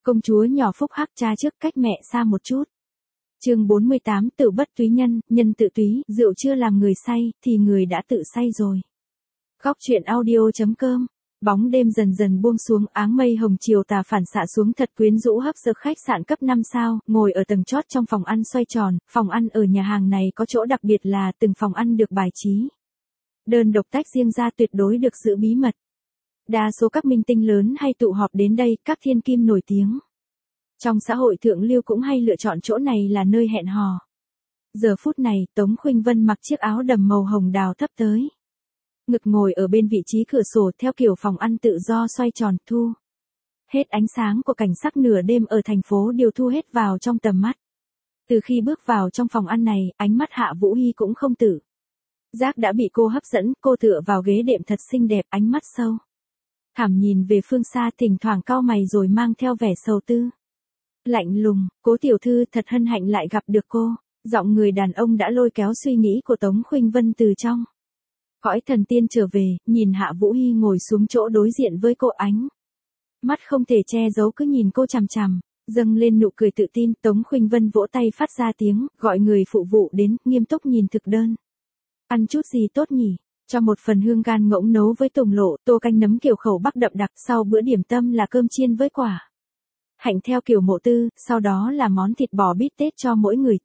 Công chúa nhỏ phúc hắc cha trước cách mẹ xa một chút. Chương 48 Tử bất túy nhân, nhân tự túy, rượu chưa làm người say, thì người đã tự say rồi. Góc truyện audio.com. Bóng đêm dần dần buông xuống, áng mây hồng chiều tà phản xạ xuống thật quyến rũ hấp dẫn. Khách sạn cấp 5 sao, ngồi ở tầng chót trong phòng ăn xoay tròn. Phòng ăn ở nhà hàng này có chỗ đặc biệt là từng phòng ăn được bài trí đơn độc tách riêng ra, tuyệt đối được giữ bí mật. Đa số các minh tinh lớn hay tụ họp đến đây, các thiên kim nổi tiếng trong xã hội thượng lưu cũng hay lựa chọn chỗ này là nơi hẹn hò. Giờ phút này, Tống Khuynh Vân mặc chiếc áo đầm màu hồng đào thấp tới ngực, ngồi ở bên vị trí cửa sổ theo kiểu phòng ăn tự do xoay tròn, thu hết ánh sáng của cảnh sắc nửa đêm ở thành phố đều thu hết vào trong tầm mắt. Từ khi bước vào trong phòng ăn này, ánh mắt Hạ Vũ Hy cũng không tự giác đã bị cô hấp dẫn. Cô tựa vào ghế đệm thật xinh đẹp, ánh mắt sâu thẳm nhìn về phương xa, thỉnh thoảng cau mày rồi mang theo vẻ sầu tư lạnh lùng. Cố tiểu thư thật hân hạnh lại gặp được cô. Giọng người đàn ông đã lôi kéo suy nghĩ của Tống Khuynh Vân từ trong cõi thần tiên trở về, nhìn Hạ Vũ Hy ngồi xuống chỗ đối diện với cô, ánh mắt không thể che giấu cứ nhìn cô chằm chằm, dâng lên nụ cười tự tin. Tống Khuynh Vân vỗ tay phát ra tiếng, gọi người phụ vụ đến, nghiêm túc nhìn thực đơn. Ăn chút gì tốt nhỉ? Cho một phần hương gan ngỗng nấu với tùng lộ, tô canh nấm kiểu khẩu Bắc đậm đặc, sau bữa điểm tâm là cơm chiên với quả hạnh theo kiểu mộ tư, sau đó là món thịt bò bít tết cho mỗi người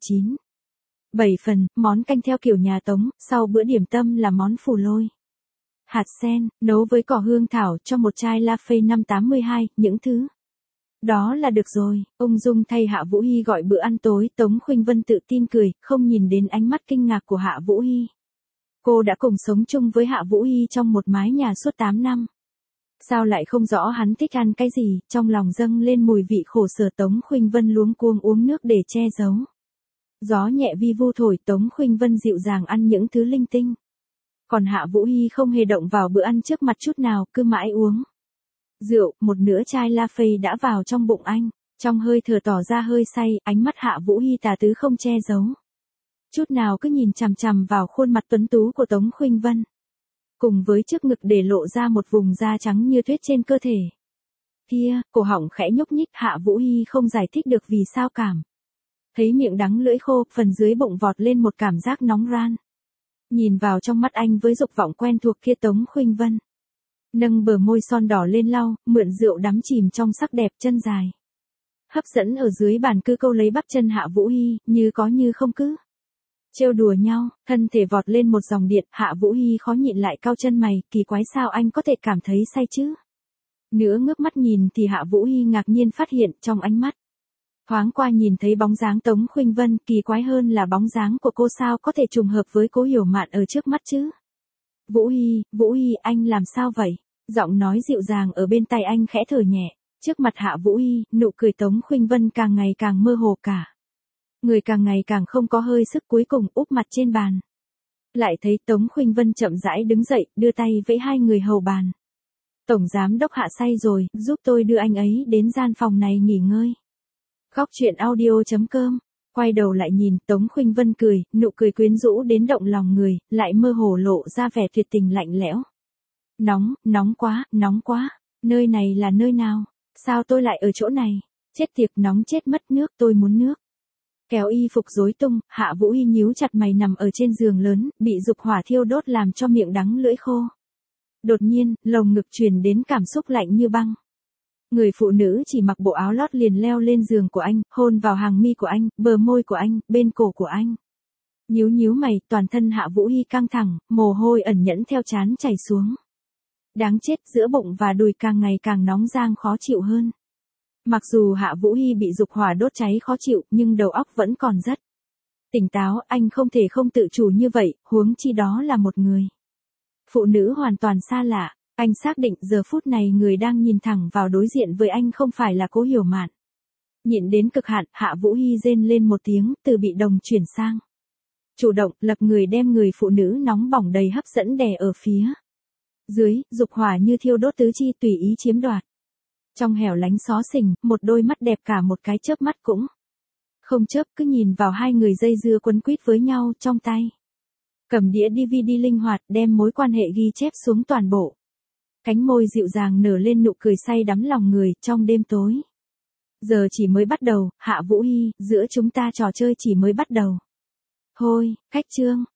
7 phần, món canh theo kiểu nhà Tống, sau bữa điểm tâm là món phù lôi hạt sen, nấu với cỏ hương thảo, cho một chai La Phê 582, những thứ đó là được rồi. Ung dung thay Hạ Vũ Hy gọi bữa ăn tối. Tống Khuynh Vân tự tin cười, không nhìn đến ánh mắt kinh ngạc của Hạ Vũ Hy. Cô đã cùng sống chung với Hạ Vũ Hy trong một mái nhà suốt 8 năm. Sao lại không rõ hắn thích ăn cái gì? Trong lòng dâng lên mùi vị khổ sở. Tống Khuynh Vân luống cuống uống nước để che giấu. Gió nhẹ vi vu thổi, Tống Khuynh Vân dịu dàng ăn những thứ linh tinh. Còn Hạ Vũ Hy không hề động vào bữa ăn trước mặt chút nào, cứ mãi uống rượu. Một nửa chai La Phê đã vào trong bụng anh, trong hơi thở tỏ ra hơi say. Ánh mắt Hạ Vũ Hy tà tứ không che giấu chút nào, cứ nhìn chằm chằm vào khuôn mặt tuấn tú của Tống Khuynh Vân, cùng với trước ngực để lộ ra một vùng da trắng như tuyết trên cơ thể kia. Cổ họng khẽ nhúc nhích, Hạ Vũ Hy không giải thích được vì sao cảm thấy miệng đắng lưỡi khô, phần dưới bụng vọt lên một cảm giác nóng ran. Nhìn vào trong mắt anh với dục vọng quen thuộc kia, Tống Khuynh Vân nâng bờ môi son đỏ lên lau, mượn rượu đắm chìm trong sắc đẹp, chân dài hấp dẫn ở dưới bàn cứ câu lấy bắp chân Hạ Vũ Hy, như có như không cứ trêu đùa nhau. Thân thể vọt lên một dòng điện, Hạ Vũ Hy khó nhịn lại cau chân mày, kỳ quái sao anh có thể cảm thấy say chứ? Nữa ngước mắt nhìn thì Hạ Vũ Hy ngạc nhiên phát hiện trong ánh mắt thoáng qua nhìn thấy bóng dáng Tống Khuynh Vân. Kỳ quái hơn là bóng dáng của cô sao có thể trùng hợp với Cố Hiểu Mạn ở trước mắt chứ? Vũ Hy, anh làm sao vậy? Giọng nói dịu dàng ở bên tai anh khẽ thở nhẹ. Trước mặt Hạ Vũ Hy, nụ cười Tống Khuynh Vân càng ngày càng mơ hồ, cả người càng ngày càng không có hơi sức, cuối cùng úp mặt trên bàn. Lại thấy Tống Khuynh Vân chậm rãi đứng dậy, đưa tay vẫy hai người hầu bàn. Tổng giám đốc Hạ say rồi, giúp tôi đưa anh ấy đến gian phòng này nghỉ ngơi. Góc truyện audio.com. Quay đầu lại nhìn, Tống Khuynh Vân cười, nụ cười quyến rũ đến động lòng người, lại mơ hồ lộ ra vẻ tuyệt tình lạnh lẽo. Nóng quá, nơi này là nơi nào? Sao tôi lại ở chỗ này? Chết tiệt, nóng chết mất, nước, tôi muốn nước. Kéo y phục rối tung, Hạ Vũ Hy nhíu chặt mày nằm ở trên giường lớn, bị dục hỏa thiêu đốt làm cho miệng đắng lưỡi khô. Đột nhiên, lồng ngực truyền đến cảm xúc lạnh như băng. Người phụ nữ chỉ mặc bộ áo lót liền leo lên giường của anh, hôn vào hàng mi của anh, bờ môi của anh, bên cổ của anh. Nhíu mày, toàn thân Hạ Vũ Hy căng thẳng, mồ hôi ẩn nhẫn theo trán chảy xuống. Đáng chết, giữa bụng và đùi càng ngày càng nóng rang khó chịu hơn. Mặc dù Hạ Vũ Hy bị dục hỏa đốt cháy khó chịu, nhưng đầu óc vẫn còn rất tỉnh táo. Anh không thể không tự chủ như vậy, huống chi đó là một người phụ nữ hoàn toàn xa lạ. Anh xác định giờ phút này người đang nhìn thẳng vào đối diện với anh không phải là Cố Hiểu Mạn. Nhịn đến cực hạn, Hạ Vũ Hy rên lên một tiếng, từ bị động chuyển sang chủ động, lập người đem người phụ nữ nóng bỏng đầy hấp dẫn đè ở phía dưới, dục hỏa như thiêu đốt tứ chi, tùy ý chiếm đoạt. Trong hẻo lánh xó xỉnh, một đôi mắt đẹp cả một cái chớp mắt cũng không chớp, cứ nhìn vào hai người dây dưa quấn quýt với nhau, trong tay cầm đĩa DVD linh hoạt, đem mối quan hệ ghi chép xuống toàn bộ. Cánh môi dịu dàng nở lên nụ cười say đắm lòng người. Trong đêm tối Giờ chỉ mới bắt đầu, Hạ Vũ Hy, giữa chúng ta trò chơi chỉ mới bắt đầu. Thôi, khách trương.